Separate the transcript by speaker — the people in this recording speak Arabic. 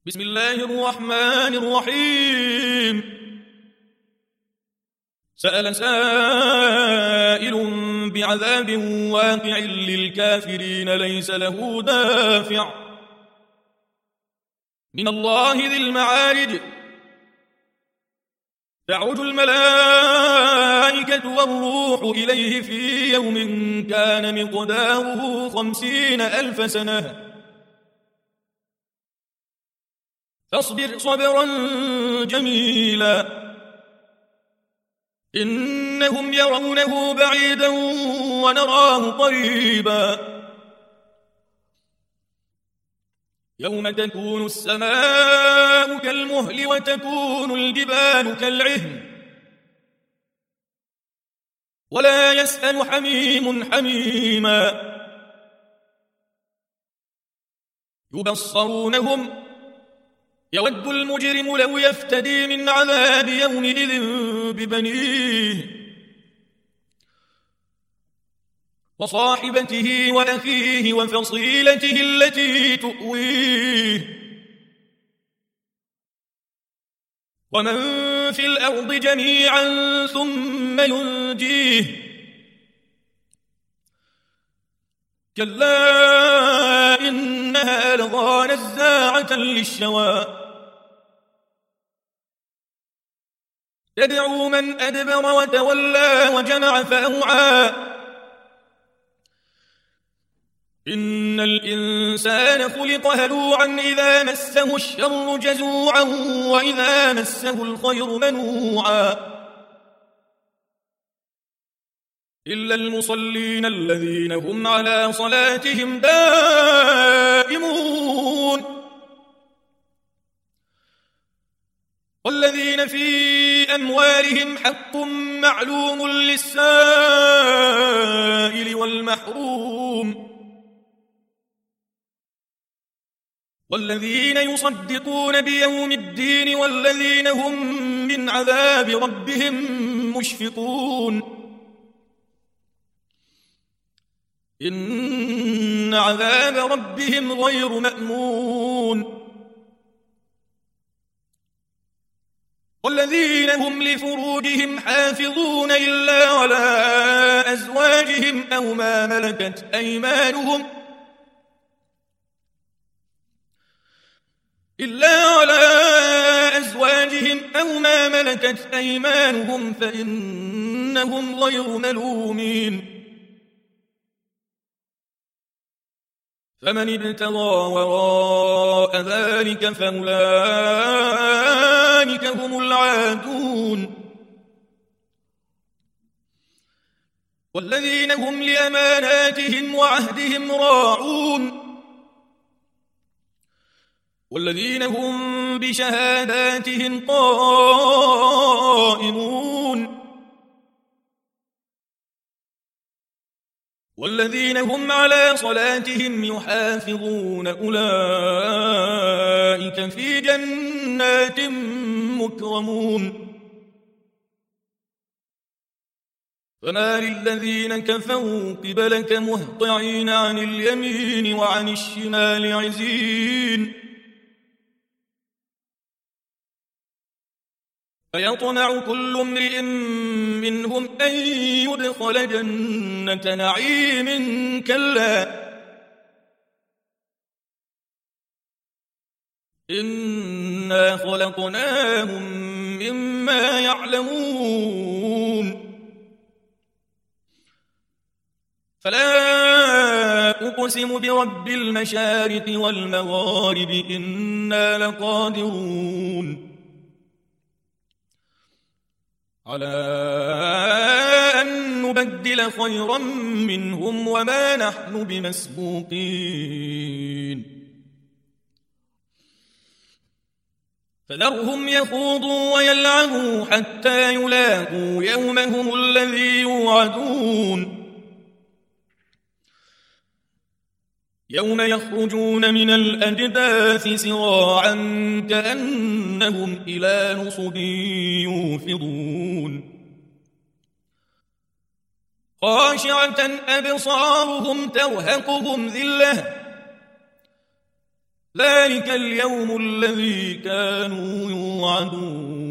Speaker 1: بسم الله الرحمن الرحيم. سأل سائل بعذاب واقع للكافرين ليس له دافع من الله ذي المعارج. تعرج الملائكة والروح إليه في يوم كان مقداره 50,000 سنة فاصبر صبرا جميلا إنهم يرونه بعيدا ونراه قريبا يوم تكون السماء كالمهل وتكون الجبال كالعهن ولا يسأل حميم حميما يبصرونهم يود المجرم لو يفتدي من عذاب يومئذ ببنيه وصاحبته وأخيه وفصيلته التي تؤويه ومن في الأرض جميعا ثم ينجيه كلا إنها لظى نزاعة للشوى يدعو من أدبر وتولى وجمع فأوعى إن الإنسان خلق هلوعا إذا مسه الشر جزوعا وإذا مسه الخير منوعا إلا المصلين الذين هم على صلاتهم دائمون والذين في أموالهم حق معلوم للسائل والمحروم والذين يصدقون بيوم الدين والذين هم من عذاب ربهم مشفقون إن عذاب ربهم غير مأمون والذين هم لفروجهم حافظون إلا على أزواجهم أو ما ملكت أيمانهم فإنهم غير ملومين فمن ابتغى وراء ذلك فأولئك هم العادون والذين هم لأماناتهم وعهدهم راعون والذين هم بشهاداتهم قائمون والذين هم على صلاتهم يحافظون أولئك في جنات مكرمون فما للذين كفروا قبلك مهطعين عن اليمين وعن الشمال عزين فيطمع كل امرئ منهم أن يدخل جنة نعيم كلا إنا خلقناهم مما يعلمون فلا أقسم برب المشارق والمغارب إنا لقادرون على أن نبدل خيرا منهم وما نحن بمسبوقين فذرهم يخوضوا ويلعبوا حتى يلاقوا يومهم الذي يوعدون يوم يخرجون من الأجداث سراعا كأنهم إلى نصب يوفضون خاشعة أبصارهم ترهقهم ذلة ذلك اليوم الذي كانوا يوعدون.